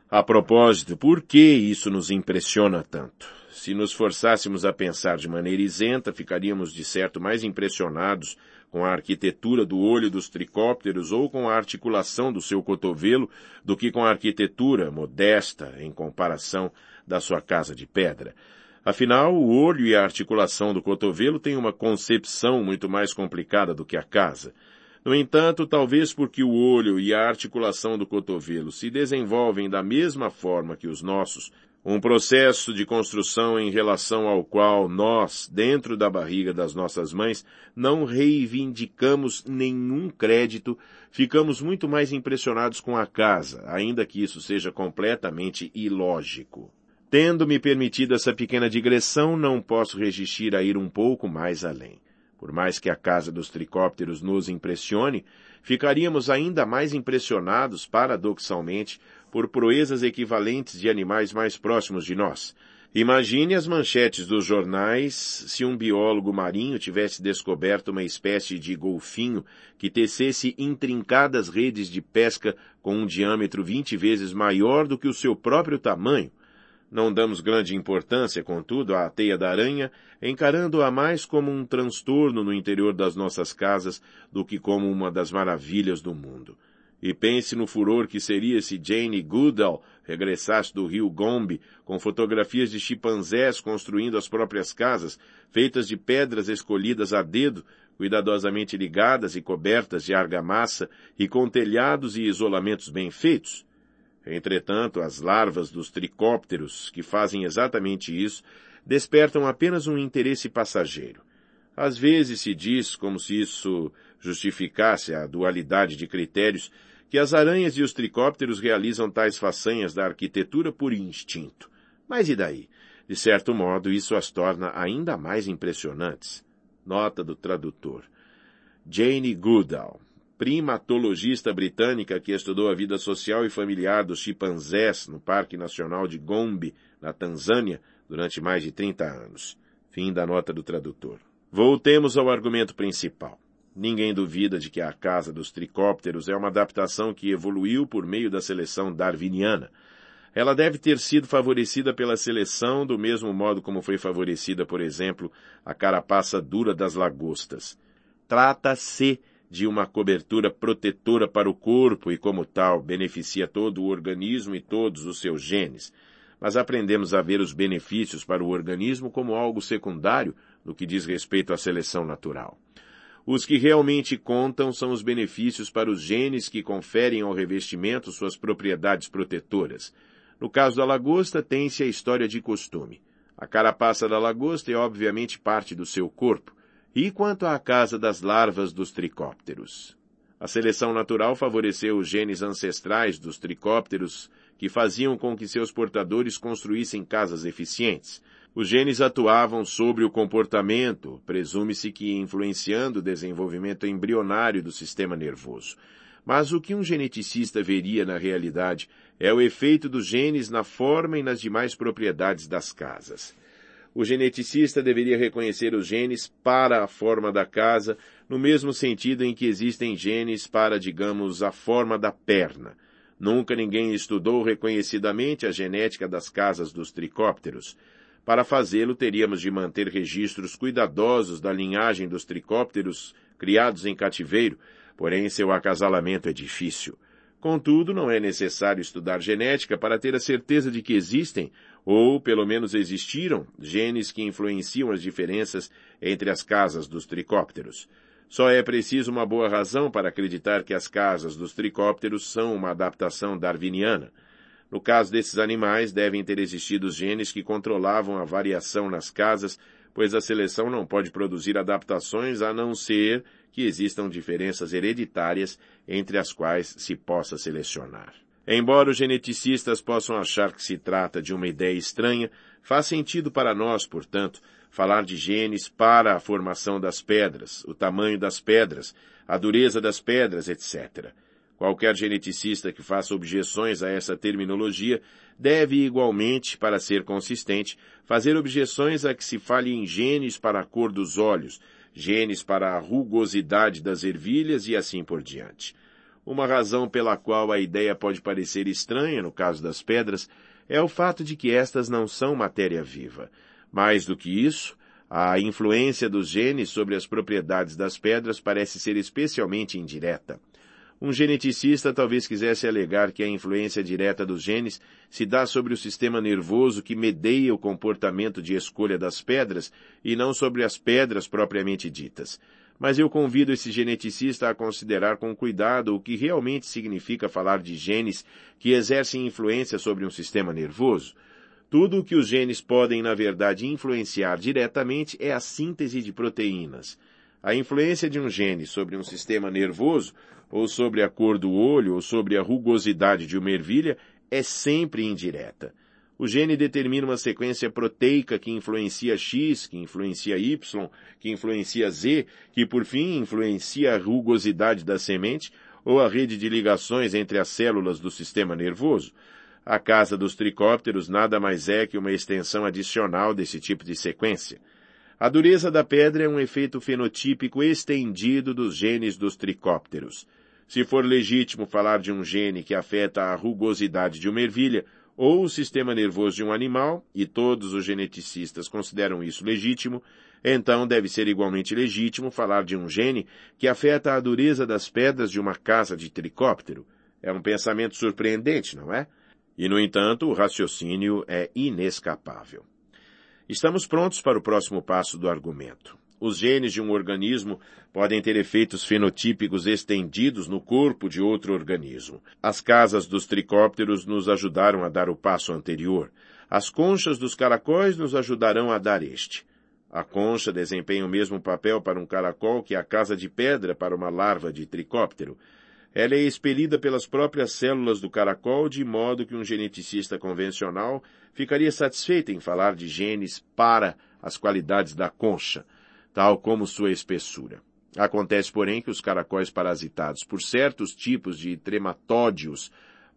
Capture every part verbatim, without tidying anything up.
A propósito, por que isso nos impressiona tanto? Se nos forçássemos a pensar de maneira isenta, ficaríamos de certo mais impressionados com a arquitetura do olho dos tricópteros ou com a articulação do seu cotovelo do que com a arquitetura modesta em comparação da sua casa de pedra. Afinal, o olho e a articulação do cotovelo têm uma concepção muito mais complicada do que a casa. No entanto, talvez porque o olho e a articulação do cotovelo se desenvolvem da mesma forma que os nossos, um processo de construção em relação ao qual nós, dentro da barriga das nossas mães, não reivindicamos nenhum crédito, ficamos muito mais impressionados com a casa, ainda que isso seja completamente ilógico. Tendo-me permitido essa pequena digressão, não posso resistir a ir um pouco mais além. Por mais que a casa dos tricópteros nos impressione, ficaríamos ainda mais impressionados, paradoxalmente, por proezas equivalentes de animais mais próximos de nós. Imagine as manchetes dos jornais se um biólogo marinho tivesse descoberto uma espécie de golfinho que tecesse intrincadas redes de pesca com um diâmetro vinte vezes maior do que o seu próprio tamanho. Não damos grande importância, contudo, à teia da aranha, encarando-a mais como um transtorno no interior das nossas casas do que como uma das maravilhas do mundo. E pense no furor que seria se Jane Goodall regressasse do rio Gombe com fotografias de chimpanzés construindo as próprias casas, feitas de pedras escolhidas a dedo, cuidadosamente ligadas e cobertas de argamassa e com telhados e isolamentos bem feitos. Entretanto, as larvas dos tricópteros, que fazem exatamente isso, despertam apenas um interesse passageiro. Às vezes se diz, como se isso justificasse a dualidade de critérios, que as aranhas e os tricópteros realizam tais façanhas da arquitetura por instinto. Mas e daí? De certo modo, isso as torna ainda mais impressionantes. Nota do tradutor. Jane Goodall, primatologista britânica que estudou a vida social e familiar dos chimpanzés no Parque Nacional de Gombe, na Tanzânia, durante mais de trinta anos. Fim da nota do tradutor. Voltemos ao argumento principal. Ninguém duvida de que a casa dos tricópteros é uma adaptação que evoluiu por meio da seleção darwiniana. Ela deve ter sido favorecida pela seleção do mesmo modo como foi favorecida, por exemplo, a carapaça dura das lagostas. Trata-se de uma cobertura protetora para o corpo e, como tal, beneficia todo o organismo e todos os seus genes. Mas aprendemos a ver os benefícios para o organismo como algo secundário no que diz respeito à seleção natural. Os que realmente contam são os benefícios para os genes que conferem ao revestimento suas propriedades protetoras. No caso da lagosta, tem-se a história de costume. A carapaça da lagosta é obviamente parte do seu corpo. E quanto à casa das larvas dos tricópteros? A seleção natural favoreceu os genes ancestrais dos tricópteros que faziam com que seus portadores construíssem casas eficientes. Os genes atuavam sobre o comportamento, presume-se que influenciando o desenvolvimento embrionário do sistema nervoso. Mas o que um geneticista veria na realidade é o efeito dos genes na forma e nas demais propriedades das casas. O geneticista deveria reconhecer os genes para a forma da casa, no mesmo sentido em que existem genes para, digamos, a forma da perna. Nunca ninguém estudou reconhecidamente a genética das casas dos tricópteros. Para fazê-lo, teríamos de manter registros cuidadosos da linhagem dos tricópteros criados em cativeiro, porém seu acasalamento é difícil. Contudo, não é necessário estudar genética para ter a certeza de que existem, ou pelo menos existiram, genes que influenciam as diferenças entre as casas dos tricópteros. Só é preciso uma boa razão para acreditar que as casas dos tricópteros são uma adaptação darwiniana. No caso desses animais, devem ter existido genes que controlavam a variação nas casas, pois a seleção não pode produzir adaptações a não ser que existam diferenças hereditárias entre as quais se possa selecionar. Embora os geneticistas possam achar que se trata de uma ideia estranha, faz sentido para nós, portanto, falar de genes para a formação das pedras, o tamanho das pedras, a dureza das pedras, etcétera. Qualquer geneticista que faça objeções a essa terminologia deve igualmente, para ser consistente, fazer objeções a que se fale em genes para a cor dos olhos, genes para a rugosidade das ervilhas e assim por diante. Uma razão pela qual a ideia pode parecer estranha no caso das pedras é o fato de que estas não são matéria viva. Mais do que isso, a influência dos genes sobre as propriedades das pedras parece ser especialmente indireta. Um geneticista talvez quisesse alegar que a influência direta dos genes se dá sobre o sistema nervoso que medeia o comportamento de escolha das pedras e não sobre as pedras propriamente ditas. Mas eu convido esse geneticista a considerar com cuidado o que realmente significa falar de genes que exercem influência sobre um sistema nervoso. Tudo o que os genes podem, na verdade, influenciar diretamente é a síntese de proteínas. A influência de um gene sobre um sistema nervoso, ou sobre a cor do olho, ou sobre a rugosidade de uma ervilha, é sempre indireta. O gene determina uma sequência proteica que influencia X, que influencia Y, que influencia Z, que por fim influencia a rugosidade da semente ou a rede de ligações entre as células do sistema nervoso. A casa dos tricópteros nada mais é que uma extensão adicional desse tipo de sequência. A dureza da pedra é um efeito fenotípico estendido dos genes dos tricópteros. Se for legítimo falar de um gene que afeta a rugosidade de uma ervilha, ou o sistema nervoso de um animal, e todos os geneticistas consideram isso legítimo, então deve ser igualmente legítimo falar de um gene que afeta a dureza das pedras de uma casa de tricóptero. É um pensamento surpreendente, não é? E, no entanto, o raciocínio é inescapável. Estamos prontos para o próximo passo do argumento. Os genes de um organismo podem ter efeitos fenotípicos estendidos no corpo de outro organismo. As casas dos tricópteros nos ajudaram a dar o passo anterior. As conchas dos caracóis nos ajudarão a dar este. A concha desempenha o mesmo papel para um caracol que a casa de pedra para uma larva de tricóptero. Ela é expelida pelas próprias células do caracol, de modo que um geneticista convencional ficaria satisfeito em falar de genes para as qualidades da concha, tal como sua espessura. Acontece, porém, que os caracóis parasitados por certos tipos de trematódios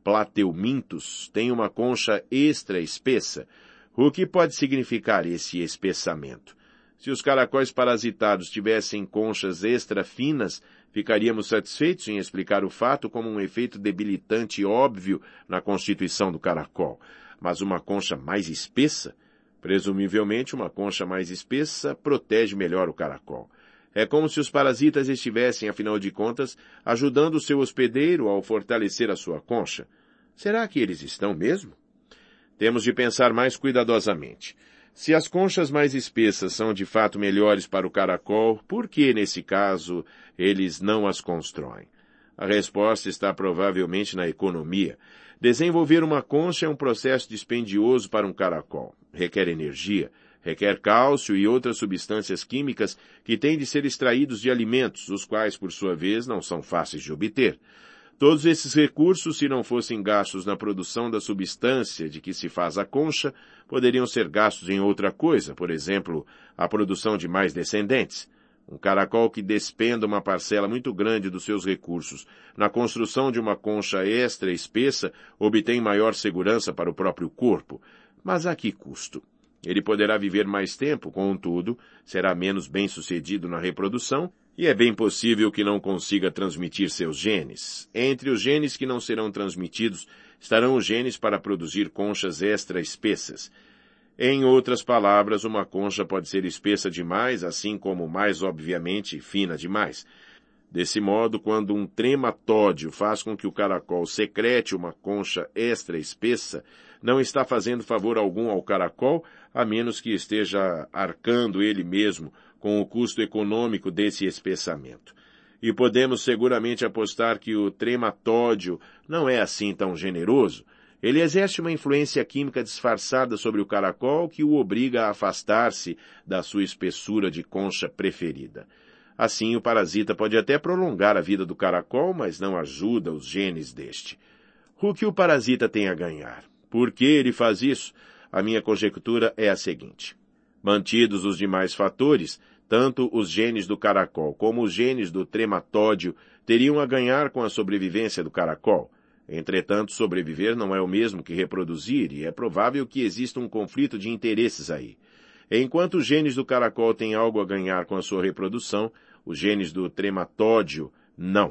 plateumintos têm uma concha extra espessa. O que pode significar esse espessamento? Se os caracóis parasitados tivessem conchas extra finas, ficaríamos satisfeitos em explicar o fato como um efeito debilitante óbvio na constituição do caracol. Mas uma concha mais espessa? Presumivelmente, uma concha mais espessa protege melhor o caracol. É como se os parasitas estivessem, afinal de contas, ajudando o seu hospedeiro ao fortalecer a sua concha. Será que eles estão mesmo? Temos de pensar mais cuidadosamente. Se as conchas mais espessas são de fato melhores para o caracol, por que, nesse caso, eles não as constroem? A resposta está provavelmente na economia. Desenvolver uma concha é um processo dispendioso para um caracol. Requer energia, requer cálcio e outras substâncias químicas que têm de ser extraídos de alimentos, os quais, por sua vez, não são fáceis de obter. Todos esses recursos, se não fossem gastos na produção da substância de que se faz a concha, poderiam ser gastos em outra coisa, por exemplo, a produção de mais descendentes. Um caracol que despenda uma parcela muito grande dos seus recursos na construção de uma concha extra espessa obtém maior segurança para o próprio corpo. Mas a que custo? Ele poderá viver mais tempo, contudo, será menos bem-sucedido na reprodução, e é bem possível que não consiga transmitir seus genes. Entre os genes que não serão transmitidos estarão os genes para produzir conchas extra espessas. Em outras palavras, uma concha pode ser espessa demais, assim como, mais obviamente, fina demais. Desse modo, quando um trematódio faz com que o caracol secrete uma concha extra espessa, não está fazendo favor algum ao caracol, a menos que esteja arcando ele mesmo com o custo econômico desse espessamento. E podemos seguramente apostar que o trematódio não é assim tão generoso. Ele exerce uma influência química disfarçada sobre o caracol que o obriga a afastar-se da sua espessura de concha preferida. Assim, o parasita pode até prolongar a vida do caracol, mas não ajuda os genes deste. O que o parasita tem a ganhar? Por que ele faz isso? A minha conjectura é a seguinte. Mantidos os demais fatores, tanto os genes do caracol como os genes do trematódio teriam a ganhar com a sobrevivência do caracol. Entretanto, sobreviver não é o mesmo que reproduzir, e é provável que exista um conflito de interesses aí. Enquanto os genes do caracol têm algo a ganhar com a sua reprodução, os genes do trematódio não.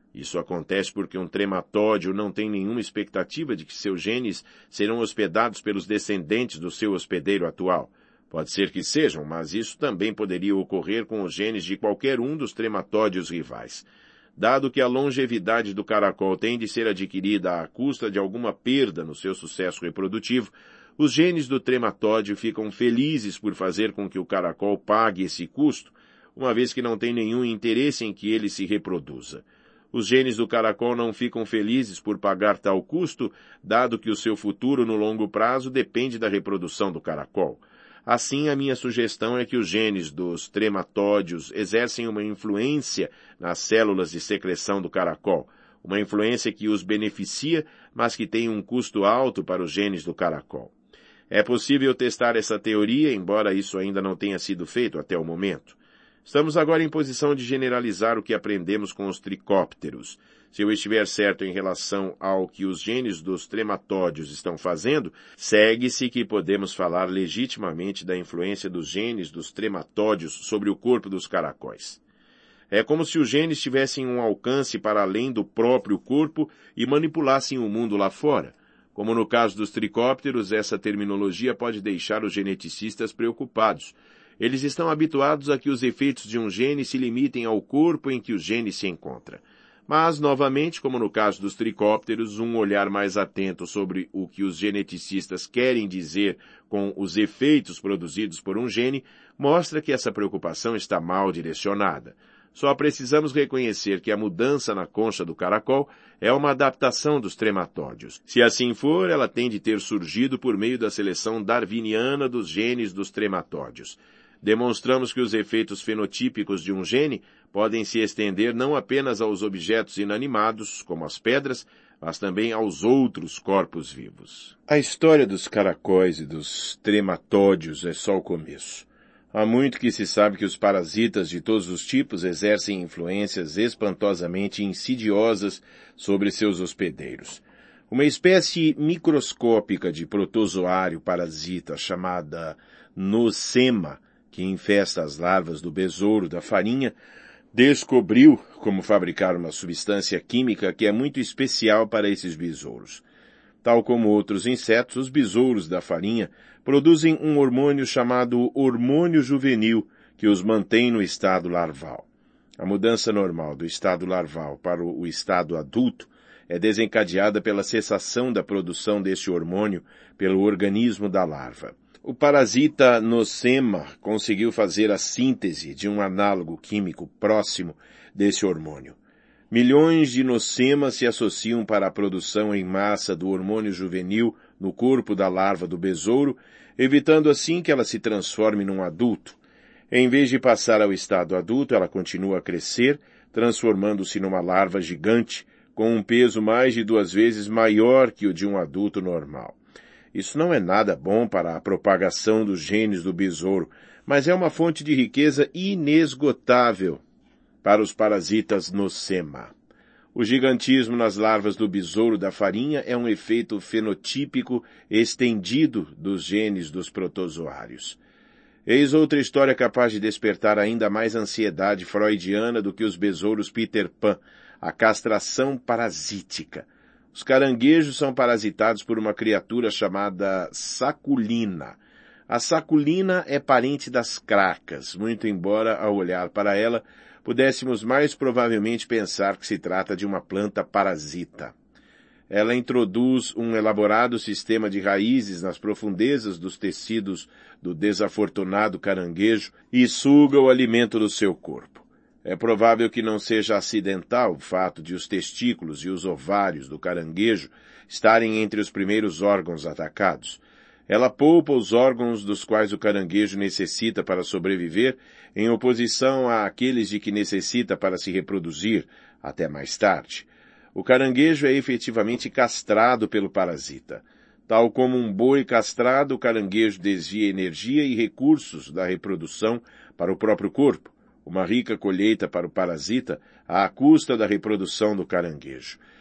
Isso acontece porque um trematódio não tem nenhuma expectativa de que seus genes serão hospedados pelos descendentes do seu hospedeiro atual. Pode ser que sejam, mas isso também poderia ocorrer com os genes de qualquer um dos trematódios rivais. Dado que a longevidade do caracol tem de ser adquirida à custa de alguma perda no seu sucesso reprodutivo, os genes do trematódio ficam felizes por fazer com que o caracol pague esse custo, uma vez que não tem nenhum interesse em que ele se reproduza. Os genes do caracol não ficam felizes por pagar tal custo, dado que o seu futuro no longo prazo depende da reprodução do caracol. Assim, a minha sugestão é que os genes dos trematódios exercem uma influência nas células de secreção do caracol, uma influência que os beneficia, mas que tem um custo alto para os genes do caracol. É possível testar essa teoria, embora isso ainda não tenha sido feito até o momento. Estamos agora em posição de generalizar o que aprendemos com os tricópteros. Se eu estiver certo em relação ao que os genes dos trematódios estão fazendo, segue-se que podemos falar legitimamente da influência dos genes dos trematódios sobre o corpo dos caracóis. É como se os genes tivessem um alcance para além do próprio corpo e manipulassem o mundo lá fora. Como no caso dos tricópteros, essa terminologia pode deixar os geneticistas preocupados. Eles estão habituados a que os efeitos de um gene se limitem ao corpo em que o gene se encontra. Mas, novamente, como no caso dos tricópteros, um olhar mais atento sobre o que os geneticistas querem dizer com os efeitos produzidos por um gene mostra que essa preocupação está mal direcionada. Só precisamos reconhecer que a mudança na concha do caracol é uma adaptação dos trematódios. Se assim for, ela tem de ter surgido por meio da seleção darwiniana dos genes dos trematódios. Demonstramos que os efeitos fenotípicos de um gene podem se estender não apenas aos objetos inanimados, como as pedras, mas também aos outros corpos vivos. A história dos caracóis e dos trematódios é só o começo. Há muito que se sabe que os parasitas de todos os tipos exercem influências espantosamente insidiosas sobre seus hospedeiros. Uma espécie microscópica de protozoário parasita chamada nosema, que infesta as larvas do besouro da farinha, descobriu como fabricar uma substância química que é muito especial para esses besouros. Tal como outros insetos, os besouros da farinha produzem um hormônio chamado hormônio juvenil, que os mantém no estado larval. A mudança normal do estado larval para o estado adulto é desencadeada pela cessação da produção deste hormônio pelo organismo da larva. O parasita nosema conseguiu fazer a síntese de um análogo químico próximo desse hormônio. Milhões de nocemas se associam para a produção em massa do hormônio juvenil no corpo da larva do besouro, evitando assim que ela se transforme num adulto. Em vez de passar ao estado adulto, ela continua a crescer, transformando-se numa larva gigante, com um peso mais de duas vezes maior que o de um adulto normal. Isso não é nada bom para a propagação dos genes do besouro, mas é uma fonte de riqueza inesgotável para os parasitas nosema. O gigantismo nas larvas do besouro da farinha é um efeito fenotípico estendido dos genes dos protozoários. Eis outra história capaz de despertar ainda mais ansiedade freudiana do que os besouros Peter Pan, a castração parasítica. Os caranguejos são parasitados por uma criatura chamada saculina. A saculina é parente das cracas, muito embora, ao olhar para ela, pudéssemos mais provavelmente pensar que se trata de uma planta parasita. Ela introduz um elaborado sistema de raízes nas profundezas dos tecidos do desafortunado caranguejo e suga o alimento do seu corpo. É provável que não seja acidental o fato de os testículos e os ovários do caranguejo estarem entre os primeiros órgãos atacados. Ela poupa os órgãos dos quais o caranguejo necessita para sobreviver, em oposição àqueles de que necessita para se reproduzir, até mais tarde. O caranguejo é efetivamente castrado pelo parasita. Tal como um boi castrado, o caranguejo desvia energia e recursos da reprodução para o próprio corpo, uma rica colheita para o parasita à custa da reprodução do caranguejo.